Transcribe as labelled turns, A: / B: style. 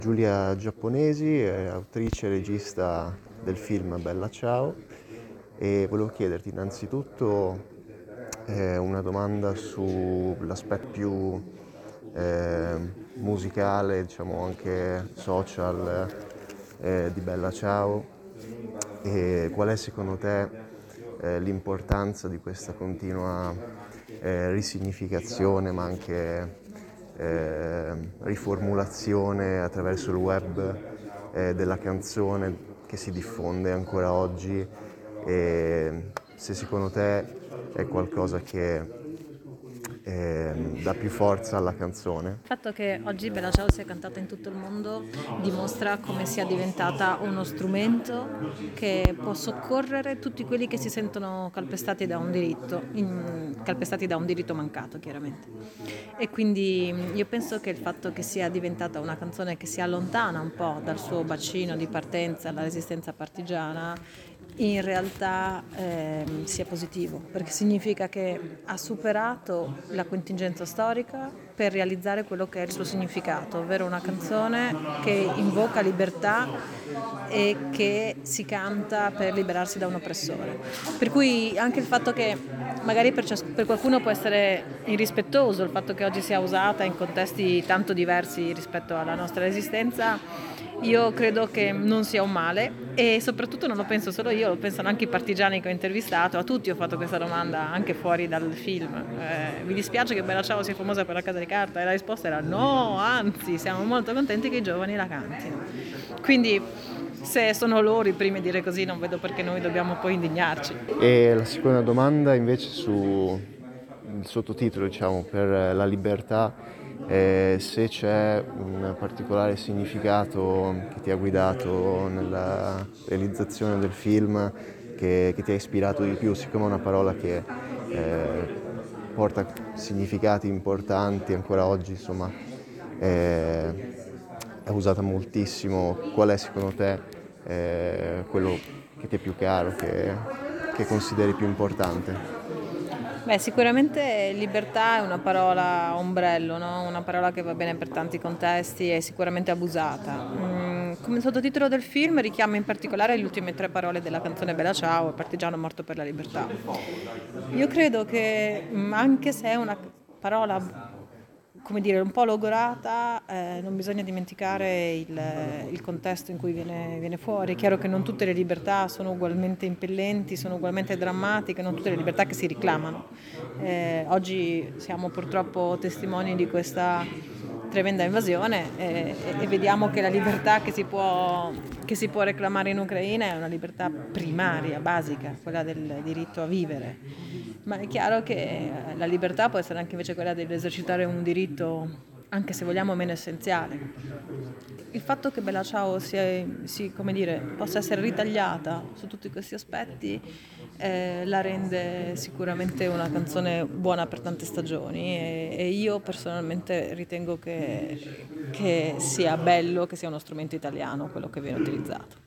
A: Giulia Giapponesi è autrice e regista del film Bella Ciao e volevo chiederti innanzitutto una domanda sull'aspetto più eh, musicale, diciamo anche social di Bella Ciao e qual è secondo te l'importanza di questa continua risignificazione ma anche riformulazione attraverso il web della canzone che si diffonde ancora oggi e se secondo te è qualcosa che dà più forza alla canzone.
B: Il fatto che oggi Bella Ciao sia cantata in tutto il mondo dimostra come sia diventata uno strumento che può soccorrere tutti quelli che si sentono calpestati da un diritto, calpestati da un diritto mancato chiaramente. E quindi io penso che il fatto che sia diventata una canzone che si allontana un po' dal suo bacino di partenza, la resistenza partigiana, in realtà sia positivo, perché significa che ha superato la contingenza storica per realizzare quello che è il suo significato, ovvero una canzone che invoca libertà e che si canta per liberarsi da un oppressore. Per cui anche il fatto che magari per qualcuno può essere irrispettoso il fatto che oggi sia usata in contesti tanto diversi rispetto alla nostra esistenza, io credo che non sia un male e soprattutto non lo penso solo io, lo pensano anche i partigiani che ho intervistato, a tutti ho fatto questa domanda anche fuori dal film. Vi dispiace che Bella Ciao sia famosa per la casa di carta? E la risposta era no, anzi siamo molto contenti che i giovani la cantino. Quindi se sono loro i primi a dire così non vedo perché noi dobbiamo poi indignarci.
A: E la seconda domanda invece su il sottotitolo, diciamo, per la libertà, se c'è un particolare significato che ti ha guidato nella realizzazione del film, che ti ha ispirato di più, siccome è una parola che porta significati importanti ancora oggi, insomma, è usata moltissimo. Qual è secondo te quello che ti è più caro, che consideri più importante?
B: Beh, sicuramente libertà è una parola ombrello, no? Una parola che va bene per tanti contesti e sicuramente abusata. Come sottotitolo del film richiama in particolare le ultime tre parole della canzone Bella Ciao, partigiano morto per la libertà. Io credo che anche se è una parola, come dire, un po' logorata, non bisogna dimenticare il contesto in cui viene fuori. È chiaro che non tutte le libertà sono ugualmente impellenti, sono ugualmente drammatiche, non tutte le libertà che si reclamano. Oggi siamo purtroppo testimoni di questa tremenda invasione e vediamo che la libertà che si può reclamare in Ucraina è una libertà primaria, basica, quella del diritto a vivere. Ma è chiaro che la libertà può essere anche invece quella di esercitare un diritto, anche se vogliamo, meno essenziale. Il fatto che Bella Ciao come dire, possa essere ritagliata su tutti questi aspetti la rende sicuramente una canzone buona per tante stagioni e io personalmente ritengo che sia bello che sia uno strumento italiano quello che viene utilizzato.